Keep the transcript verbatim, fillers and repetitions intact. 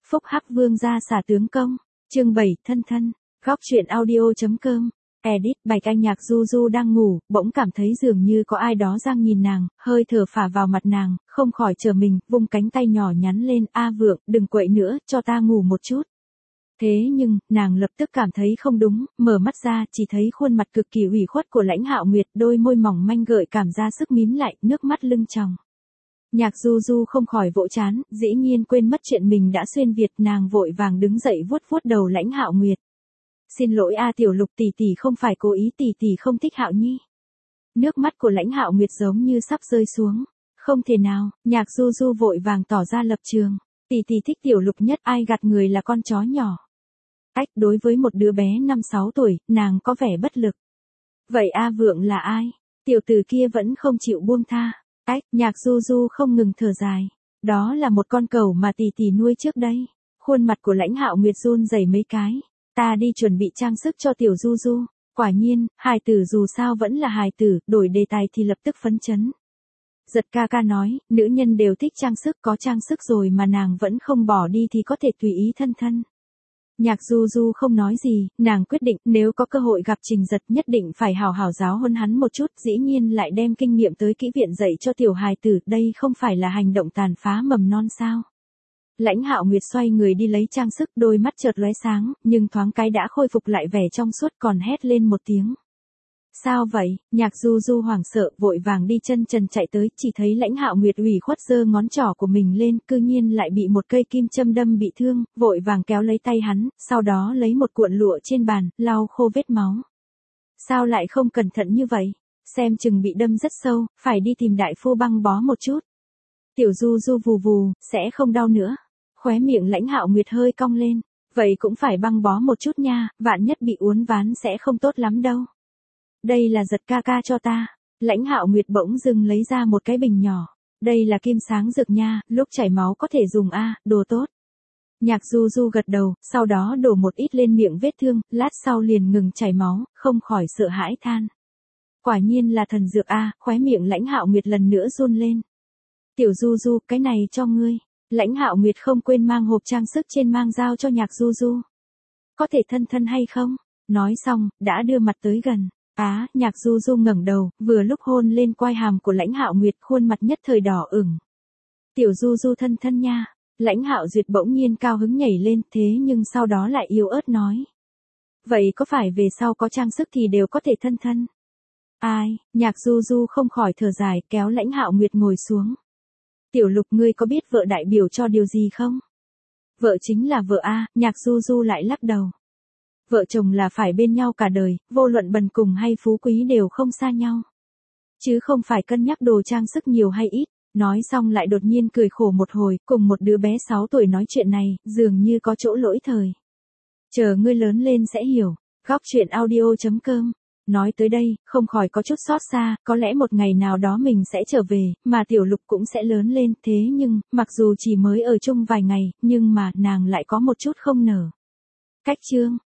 Phúc Hắc Vương gia xả tướng công, chương bảy, thân thân, góc truyện audio.com, edit, Bạch Anh Nhạc Du Du đang ngủ, bỗng cảm thấy dường như có ai đó đang nhìn nàng, hơi thở phả vào mặt nàng, không khỏi trở mình, vung cánh tay nhỏ nhắn lên, a Vượng, đừng quậy nữa, cho ta ngủ một chút. Thế nhưng, nàng lập tức cảm thấy không đúng, mở mắt ra, chỉ thấy khuôn mặt cực kỳ ủy khuất của Lãnh Hạo Nguyệt, đôi môi mỏng manh gợi cảm ra sức mím lại, nước mắt lưng tròng. Nhạc Du Du không khỏi vỗ chán, dĩ nhiên quên mất chuyện mình đã xuyên Việt, nàng vội vàng đứng dậy vuốt vuốt đầu Lãnh Hạo Nguyệt. Xin lỗi a Tiểu Lục tỷ tỷ, không phải cố ý, tỷ tỷ không thích Hạo Nhi. Nước mắt của Lãnh Hạo Nguyệt giống như sắp rơi xuống. Không thể nào, Nhạc Du Du vội vàng tỏ ra lập trường. Tỷ tỷ thích Tiểu Lục nhất, ai gạt người là con chó nhỏ. Ách, đối với một đứa bé năm sáu tuổi, nàng có vẻ bất lực. Vậy A Vượng là ai? Tiểu tử kia vẫn không chịu buông tha. Ách, Nhạc Du Du không ngừng thở dài. Đó là một con cẩu mà tỷ tỷ nuôi trước đây. Khuôn mặt của Lãnh Hạo Nguyệt run rẩy mấy cái. Ta đi chuẩn bị trang sức cho Tiểu Du Du. Quả nhiên, hài tử dù sao vẫn là hài tử, đổi đề tài thì lập tức phấn chấn. Giật ca ca nói, nữ nhân đều thích trang sức, có trang sức rồi mà nàng vẫn không bỏ đi thì có thể tùy ý thân thân. Nhạc Du Du không nói gì, nàng quyết định nếu có cơ hội gặp Trình Giật nhất định phải hào hào giáo huấn hắn một chút, dĩ nhiên lại đem kinh nghiệm tới kỹ viện dạy cho tiểu hài tử, đây không phải là hành động tàn phá mầm non sao. Lãnh Hạo Nguyệt xoay người đi lấy trang sức, đôi mắt chợt lóe sáng, nhưng thoáng cái đã khôi phục lại vẻ trong suốt, còn hét lên một tiếng. Sao vậy? Nhạc Du Du hoảng sợ, vội vàng đi chân trần chạy tới, chỉ thấy Lãnh Hạo Nguyệt ủy khuất giơ ngón trỏ của mình lên, cư nhiên lại bị một cây kim châm đâm bị thương, vội vàng kéo lấy tay hắn, sau đó lấy một cuộn lụa trên bàn, lau khô vết máu. Sao lại không cẩn thận như vậy? Xem chừng bị đâm rất sâu, phải đi tìm đại phu băng bó một chút. Tiểu Du Du vù vù, sẽ không đau nữa. Khóe miệng Lãnh Hạo Nguyệt hơi cong lên, vậy cũng phải băng bó một chút nha, vạn nhất bị uốn ván sẽ không tốt lắm đâu. Đây là Giật ca ca cho ta. Lãnh Hạo Nguyệt bỗng dưng lấy ra một cái bình nhỏ. Đây là kim sáng dược nha, lúc chảy máu có thể dùng a, đồ tốt. Nhạc Du Du gật đầu, sau đó đổ một ít lên miệng vết thương, lát sau liền ngừng chảy máu, không khỏi sợ hãi than. Quả nhiên là thần dược a, khóe miệng Lãnh Hạo Nguyệt lần nữa run lên. Tiểu Du Du, cái này cho ngươi. Lãnh Hạo Nguyệt không quên mang hộp trang sức trên mang giao cho Nhạc Du Du. Có thể thân thân hay không? Nói xong, đã đưa mặt tới gần. Á, Nhạc Du Du ngẩng đầu, vừa lúc hôn lên quai hàm của Lãnh Hạo Nguyệt, khuôn mặt nhất thời đỏ ửng. Tiểu Du Du thân thân nha. Lãnh Hạo Duyệt bỗng nhiên cao hứng nhảy lên, thế nhưng sau đó lại yếu ớt nói. Vậy có phải về sau có trang sức thì đều có thể thân thân? Ai, Nhạc Du Du không khỏi thở dài, kéo Lãnh Hạo Nguyệt ngồi xuống. Tiểu Lục, ngươi có biết vợ đại biểu cho điều gì không? Vợ chính là vợ a, Nhạc Du Du lại lắc đầu. Vợ chồng là phải bên nhau cả đời, vô luận bần cùng hay phú quý đều không xa nhau. Chứ không phải cân nhắc đồ trang sức nhiều hay ít. Nói xong lại đột nhiên cười khổ một hồi, cùng một đứa bé sáu tuổi nói chuyện này, dường như có chỗ lỗi thời. Chờ ngươi lớn lên sẽ hiểu. Góc truyện audio.com. Nói tới đây, không khỏi có chút xót xa, có lẽ một ngày nào đó mình sẽ trở về, mà Tiểu Lục cũng sẽ lớn lên, thế nhưng, mặc dù chỉ mới ở chung vài ngày, nhưng mà, nàng lại có một chút không nở. Cách chương.